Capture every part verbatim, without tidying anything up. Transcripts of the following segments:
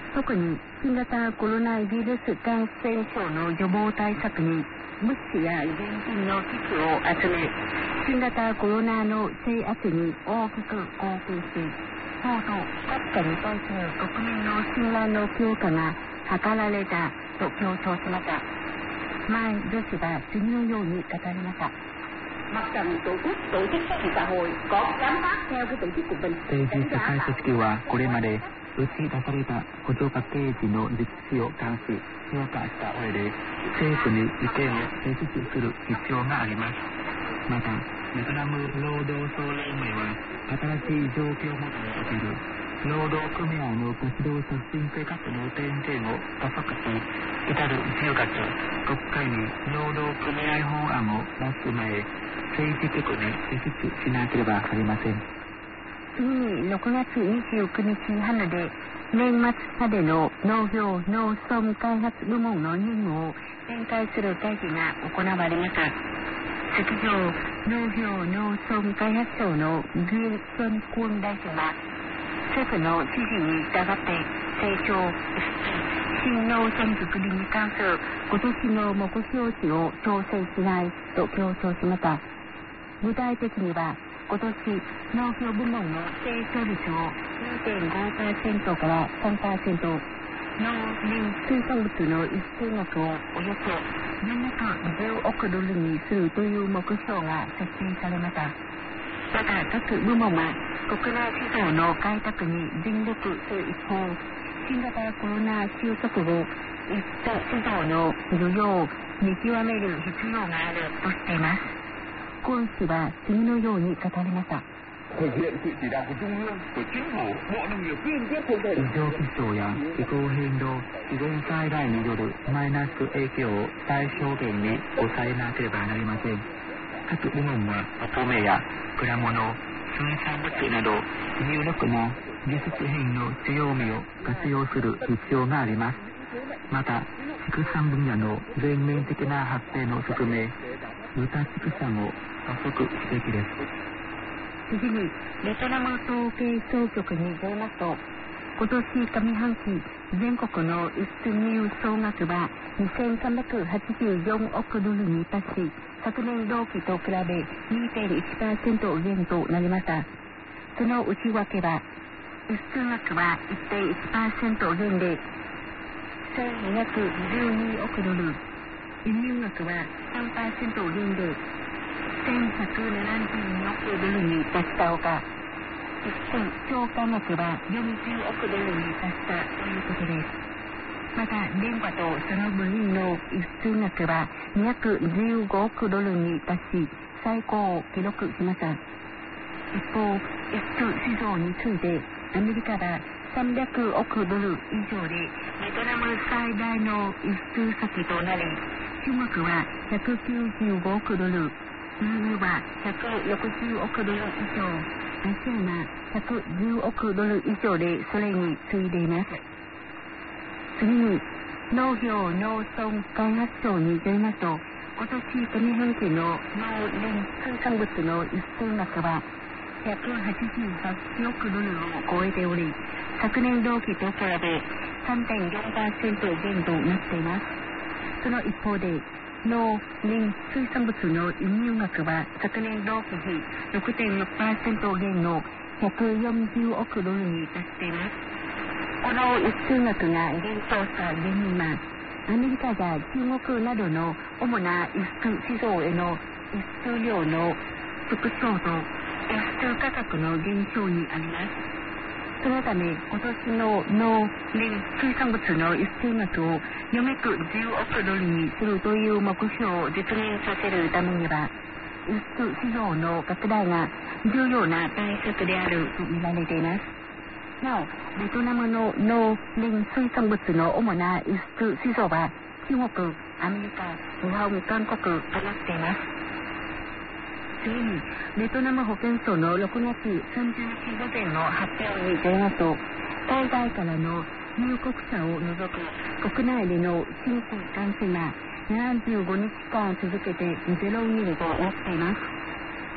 特に新型コロナウイルス感染症の予防対策に物資や現金の寄付を集め、新型コロナの制圧に大きく貢献し、党と国家に対する国民の信頼の強化が図られたと強調しました。前女子は次のように語りました。 mặt trận tổ quốc tổ chức chính trị xã hội có giám sát theo cái tổ chức của mình. 政治社会組織はこれまで打ち出された補助パッケージの実施を監視評価した上で政府に意見を提出する必要があります。またベトナム労働総連盟は新しい状況をもとにおける労働組合の活動促進生活の点検を加速し、至るじゅうがつ国会に労働組合法案を出す前、政治局に提出しなければなりません。 次にろくがつにじゅうくにちハヌで年末までの農業農村開発部門の任務を展開する会議が行われました。席上農業農村開発省のギュ・ソン・クン大臣は、政府の指示に従って成長、新農村づくりに関する今年の目標値を調整しないと強調しました。具体的には今年農業部門の成長率を にてんごパーセント から さんパーセント、農林水産物の輸出額をおよそよんひゃくじゅうおくドルにするという目標が設定されました。また各部門は国内市場の開拓に尽力する一方、新型コロナ収束後、輸出市場の需要を見極める必要があるとしています。今氏は次のように語りました。 thực hiện sự chỉ đạo của Trung ương, của Chính phủ, Bộ Nông nghiệp kiên quyết không thể. 異常気象や気候変動、自然災害によるマイナス影響を最小限に抑えなければなりません。各部門はお米や果物、水産物など有力な技術品の強みを活用する必要があります。また畜産分野の全面的な発展を進め、豚畜産を加速すべきです。 次にベトナム統計総局によりますと、今年上半期全国の輸出入総額はにせんさんびゃくはちじゅうよんおくドルに達し、昨年同期と比べ にてんいちパーセント 減となりました。その内訳は、輸出額は いってんいちパーセント 減でせんにひゃくじゅうにおくドル、輸入額は さんパーセント 減でせんひゃくななじゅうにおくドルに達したほか、輸出超過額はよんじゅうおくドルに達したということです。また電波とその部品の輸出額はにひゃくじゅうごおくドルに達し、最高を記録しました。一方、輸出市場についてアメリカはさんびゃくおくドル以上でベトナム最大の輸出先となり、中国はひゃくきゅうじゅうごおくドル、イーユー はひゃくろくじゅうおくドル以上、アシアはひゃくじゅうおくドル以上でそれに次いでいます。次に農業農村開発省によりますと、今年上半期の農林水産物の輸出額はひゃくはちじゅうはちおくドルを超えており、昨年同期と比べ さんてんよんパーセント 減となっています。その一方で農林水産物の輸入額は昨年同期比 ろくてんろくパーセント 減のひゃくよんじゅうおくドルに達しています。この輸出額が減少した原因は、アメリカや中国などの主な輸出市場への輸出量の縮小と輸出価格の減少にあります。そのため今年の農林水産物の輸出額をよんひゃくじゅうおくドルにするという目標を実現させるためには、輸出市場の拡大が重要な対策であると見られています。なお、ベトナムの農林水産物の主な輸出市場は中国、アメリカ、日本、韓国となっています。次にベトナム保健省のろくがつさんじゅうにち午前の発表によりますと、海外からの入国者を除く国内での新規感染がななじゅうごにちかん続けてゼロにんとなっています。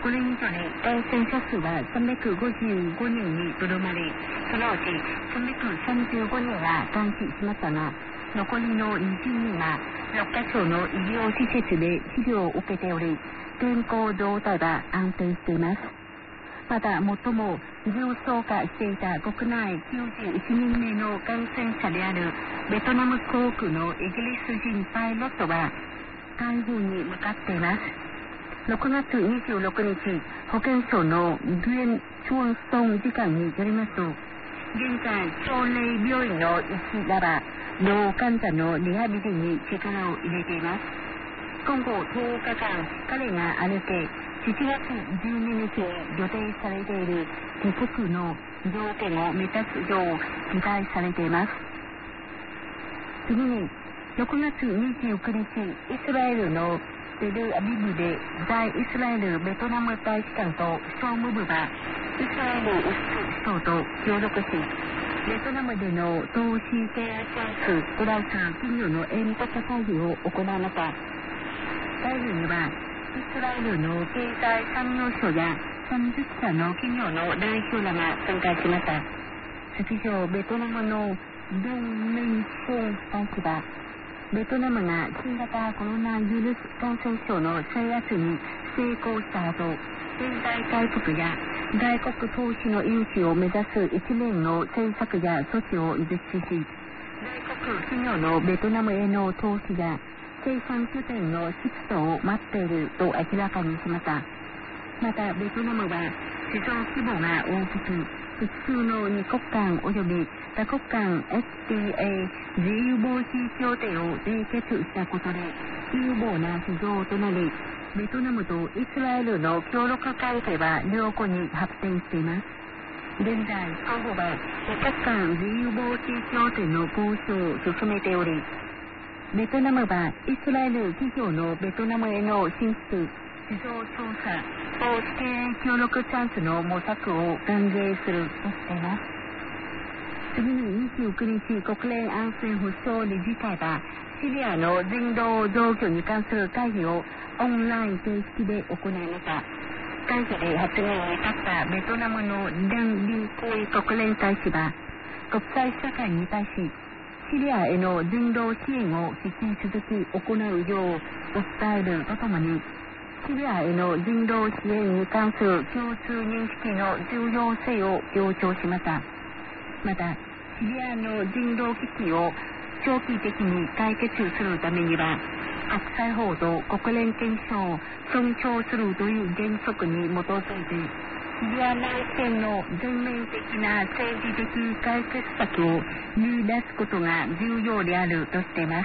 これにより感染者数はさんびゃくごじゅうごにんにとどまり、そのうちさんびゃくさんじゅうごにんが完治しましたが、残りのにじゅうにんがろっかしょの医療施設で治療を受けており、健康状態が安定しています。また、最も重症化していた国内きゅうじゅういちにんめの感染者であるベトナム航空のイギリス人パイロットは回復に向かっています。ろくがつにじゅうろくにち、保健省のドゥエン・チョンソン次官によりますと、現在、朝礼病院の医師らは、老患者のリハビリに力を入れています。今後とおかかん、彼が歩け、しちがつじゅうににちに予定されている帰国の条件を満たすよう期待されています。次に、ろくがつにじゅうくにち、イスラエルのテルアビブで在イスラエルベトナム大使館と商務部がイスラエル首相と協力し、ベトナムでの投資契約件数プラス企業の円滑会議を行いました。会議にはイスラエルの経済産業省やさんじゅっしゃの企業の代表らが参加しました。出場ベトナムのドン・メン・ソン大使は、ベトナムが新型コロナウイルス感染症の制圧に成功した後、経済回復や外国投資の誘致を目指す一連の政策や措置を実施し、外国企業のベトナムへの投資や生産拠点のシフトを待っていると明らかにしました。また、ベトナムは市場規模が大きく、複数の二国間及び多国間 エフティーエー 自由貿易協定を締結したことで有望な市場となり、ベトナムとイスラエルの協力関係は良好に発展しています。現在、双方は多国間自由貿易協定の交渉を進めており、ベトナムはイスラエル企業のベトナムへの進出、市場調査、投資経営協力チャンスの模索を歓迎するとしています。次ににじゅうくにち、国連安全保障理事会は、シリアの人道状況に関する会議をオンライン形式で行いました。会議で発言に立ったベトナムのダン・リンコイ国連大使は、国際社会に対し、シリアへの人道支援を引き続き行うよう訴えるとともに、シリアへの人道支援に関する共通認識の重要性を強調しました。また、シリアの人道危機を長期的に解決するためには、国際法と国連憲章を尊重するという原則に基づいて、シリア内戦の全面的な政治的解決策を見出すことが重要であるとしています。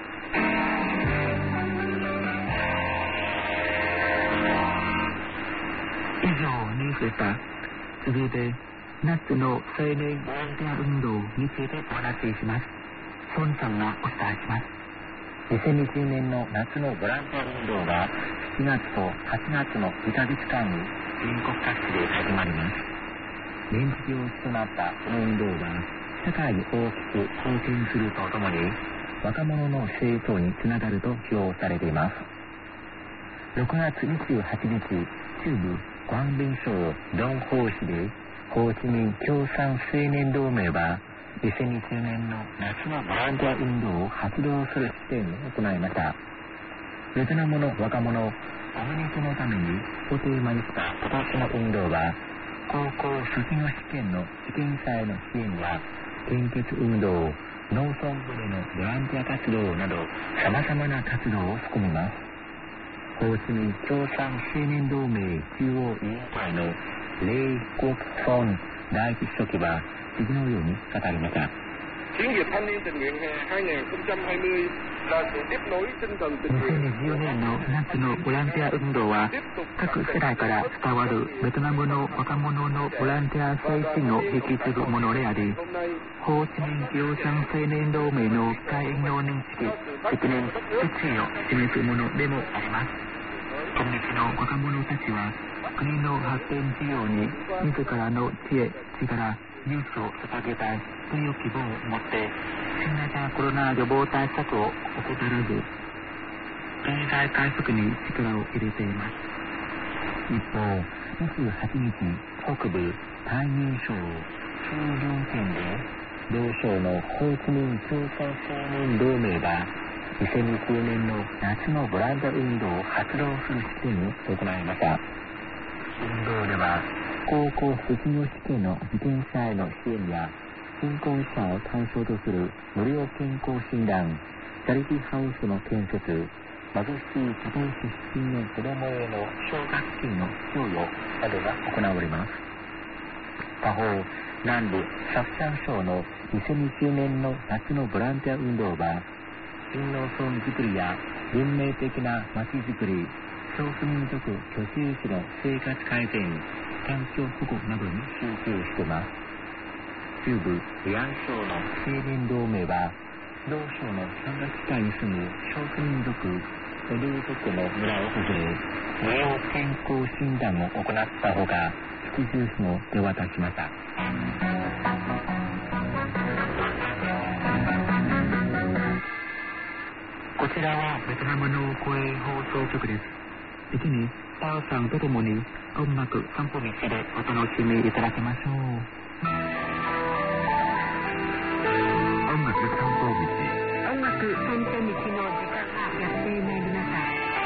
以上ニュースでした。続いて、夏の青年ボランティア運動についてお話しします。孫さんがお伝えします。 にせんにじゅうねんの夏のボランティア運動がしちがつとはちがつのにかげつかんに全国各地で始まります。年次行事となったこの運動は、社会に大きく貢献するとともに、若者の成長につながると評されています。ろくがつにじゅうはちにち、中部广bình省ドンホー市で、ホーチミン共産青年同盟は、にせんにじゅうねんの夏のボランティア運動を発動する式典を行いました。ベトナムの若者、コミュニティのためにをテーマにした今年の運動は、高校卒業試験の試験者への支援や、献血運動、農村部でのボランティア活動など、様々な活動を含みます。ホーチミン共産青年同盟中央委員会のレイ・コクソン第一書記は次のように語りました。 Chiến dịch thanh niên tình nguyện hè hai nghìn không trăm hai mươi là sự tiếp nối tinh thần tình にせんにじゅうねんの夏のボランティア運動は、各世代から伝わるベトナムの若者のボランティア精神を引き継ぐものであり、ホーチミン共産青年同盟の会員の認識、責任、決意を示すものでもあります。今日の若者たちは、国の発展事業に自らの知恵、力、勇気を捧げたいという希望を持って、新型コロナ予防対策を怠らず、経済回復に力を入れています。 一方、にじゅうはちにち北部太平省中央県で同省のホーチミン共産少年同盟がにせんにじゅうねんの夏のボランティア運動を発動する式典を行いました。運動では高校卒業試験の受験者への支援や貧困者を対象とする無料健康診断、チャリティーハウスの建設、貧しい家庭出身の子どもへの奨学金の給与などが行われます。他方、南部シャフシャン省のにせんにじゅうねんの夏のボランティア運動は、新農村づくりや文明的な町づくり、少数民族居住地の生活改善、環境保護などに集中しています。中部慰安省の青年同盟は、同省の山岳地帯に住む少数民族オルー族の村を訪れ、無料健康診断を行ったほか、七重士も手渡しました。 こちらはベトナムの声放送局です。次にパオさんとともに音楽散歩道でお楽しみいただきましょう。音楽散歩道。 音楽散歩道の時間がやってまいりました。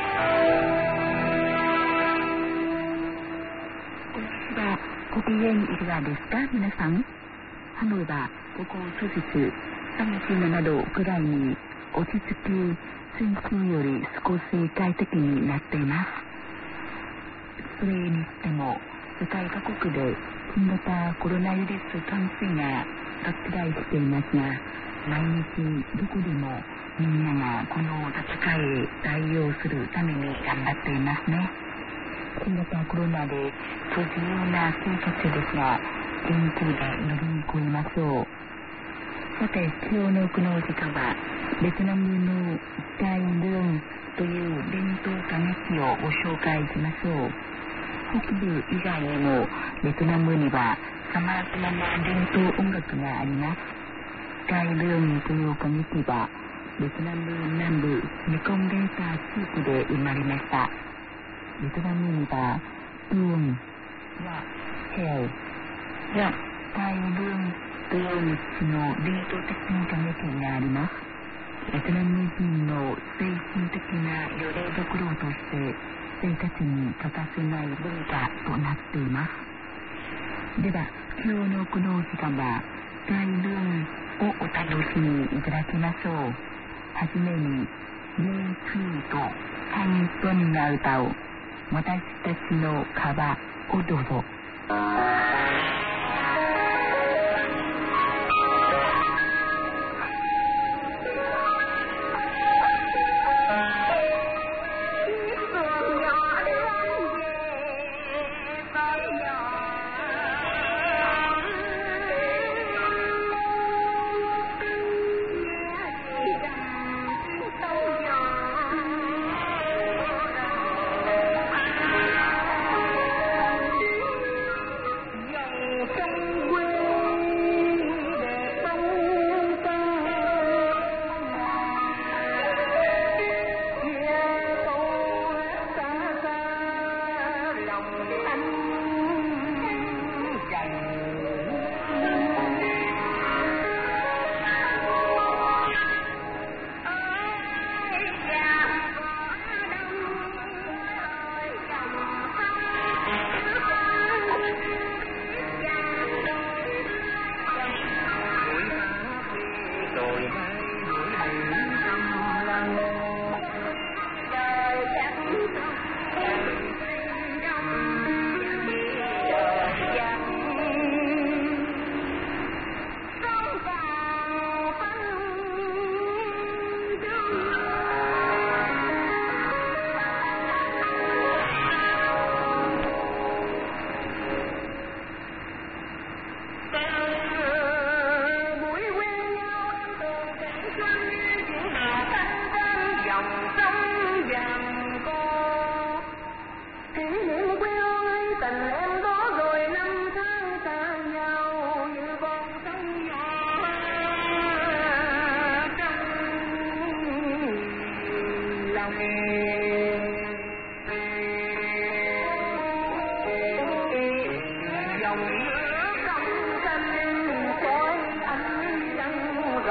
こんにちは。ご機嫌いかがですか皆さん。ハノイはここ数日さんじゅうななどくらいに落ち着き、先週より少し快適になっています。それにしても世界各国で新型コロナウイルス感染が拡大していますが、毎日どこでもみんながこの戦いへ対応するために頑張っていますね。新型コロナで不自由な生活ですが、元気で乗り越えましょう。さて、今日のこの時間はベトナムのタイルンという伝統歌劇をご紹介しましょう。北部以外にもベトナムには様々な伝統音楽があります。タイルンという歌劇はベトナム南部メコンデータ地域で生まれました。ベトナムにはトゥーンやヘルやタイルンというみっつの伝統的な歌劇があります。ベトナム人の精神的なよりどころとして生活に欠かせない文化となっています。では、今日のこの時間はタイルンをお楽しみいただきましょう。はじめに、メイツーとカントンが歌う私たちの川をどうぞ。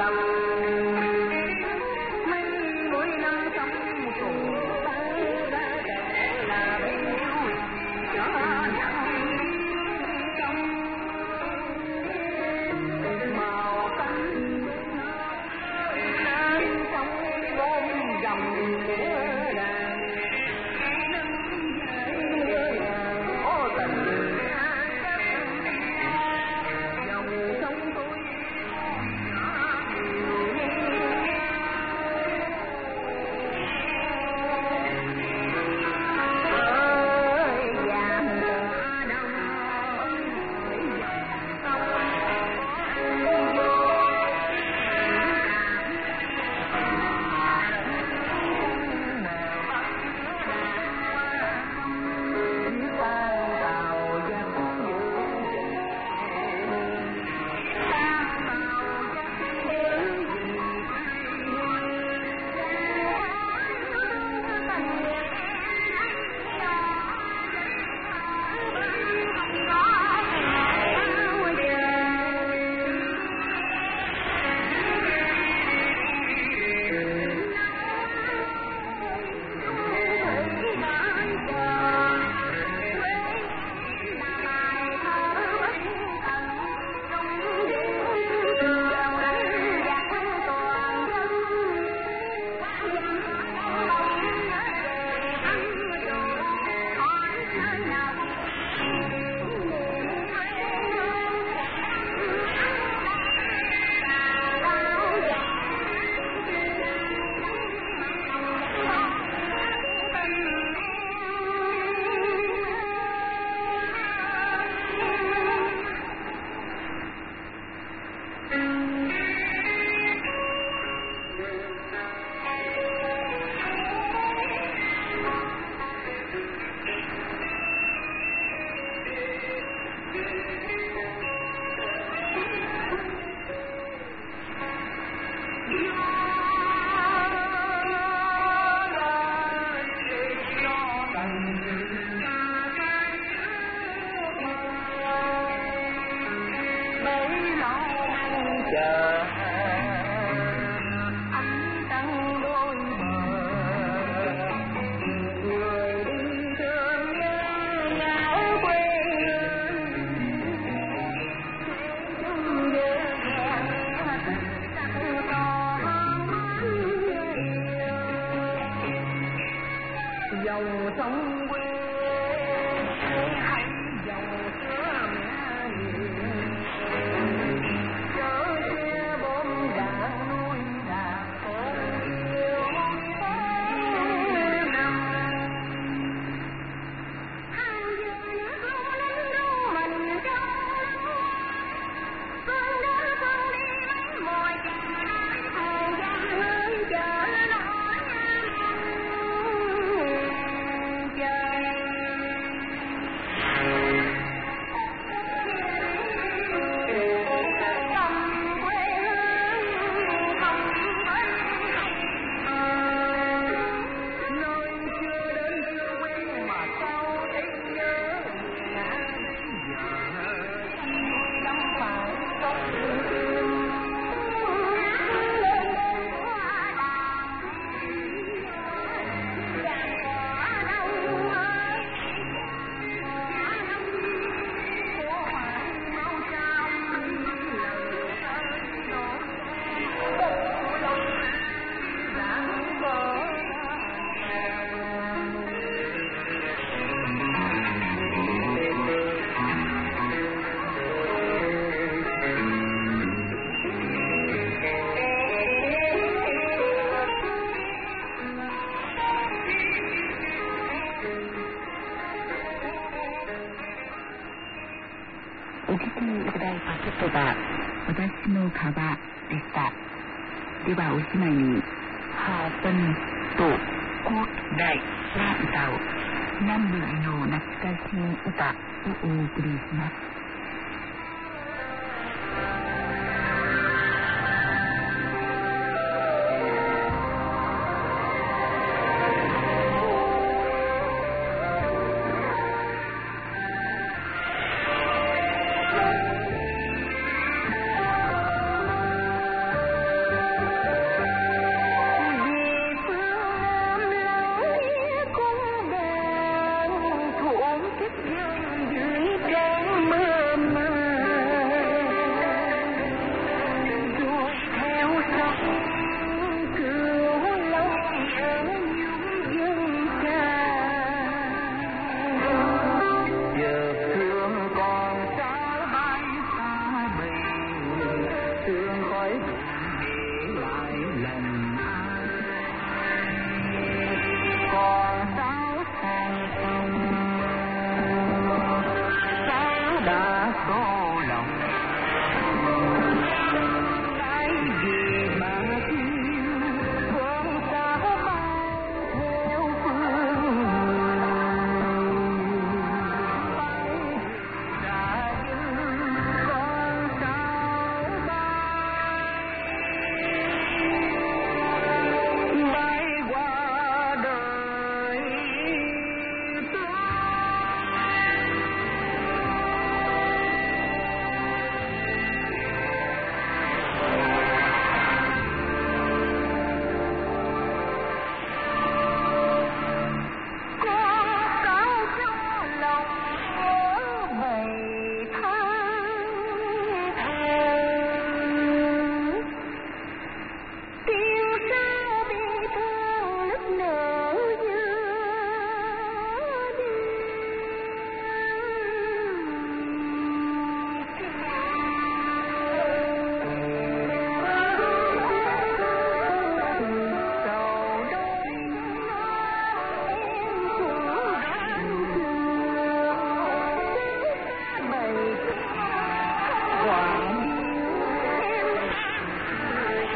お聞きいただいた言葉、私のカバでした。ではおしまいに、ハートンと高貴大な歌を、南部の懐かしい歌をお送りします。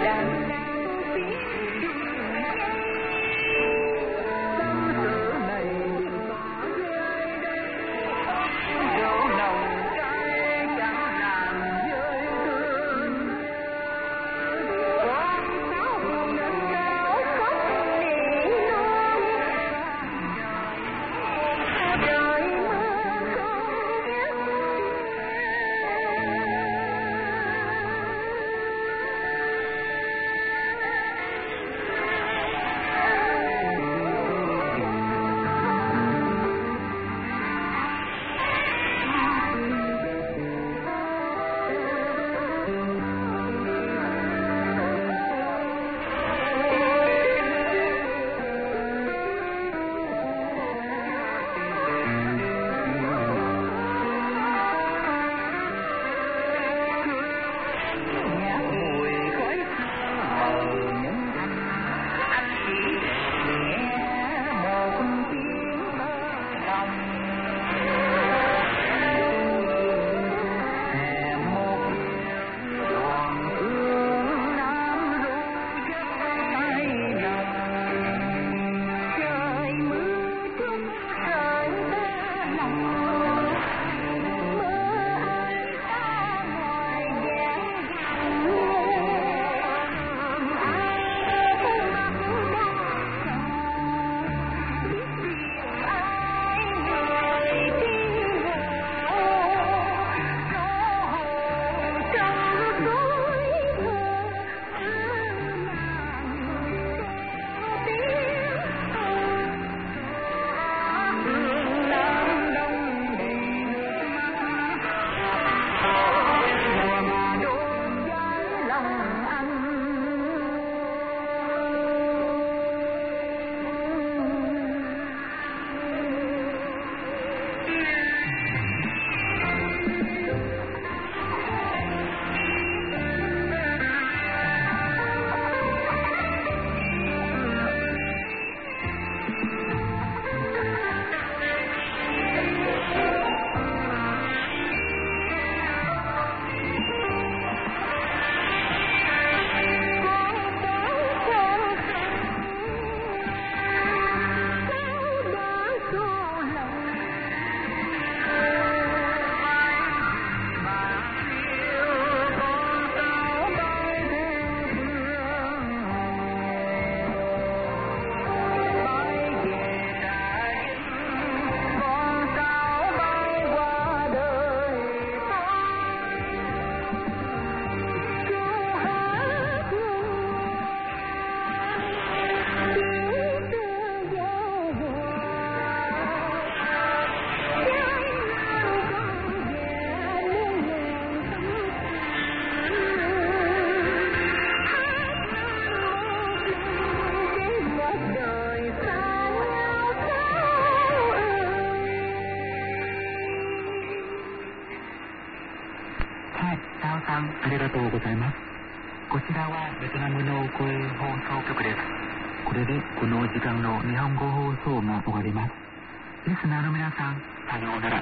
さんありがとうございます。こちらはベトナムの公営放送局です。これでこの時間の日本語放送が終わります。リスナーの皆さん、さようなら。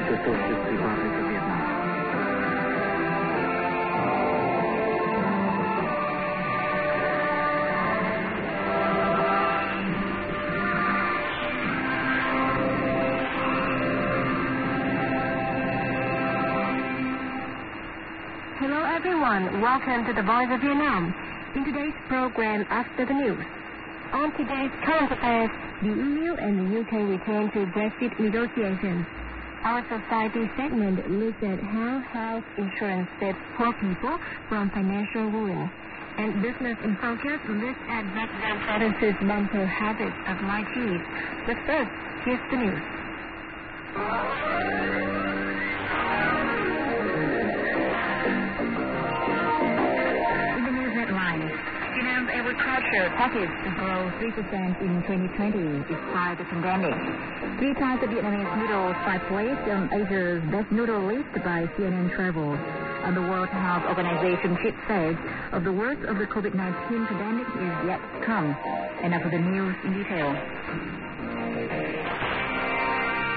sự tổ chức Ủy ban Nhân dân Việt Nam. Hello everyone, welcome to the Voice of Vietnam. In today's program, After the News. On today's current affairs, the E U and the U K return to Brexit negotiations. Our society segment looks at how health insurance saves poor people from financial ruin. And Business in Focus looks at background provinces' mental habits of my kids. But first, here's the news. Vietnam's agriculture pockets to grow three percent in twenty twenty despite the pandemic. Three types of Vietnamese noodles are placed on Asia's best noodle list by C N N Travel. And the World Health Organization chief says of the worst of the COVID nineteen pandemic is yet to come. And after the news in detail.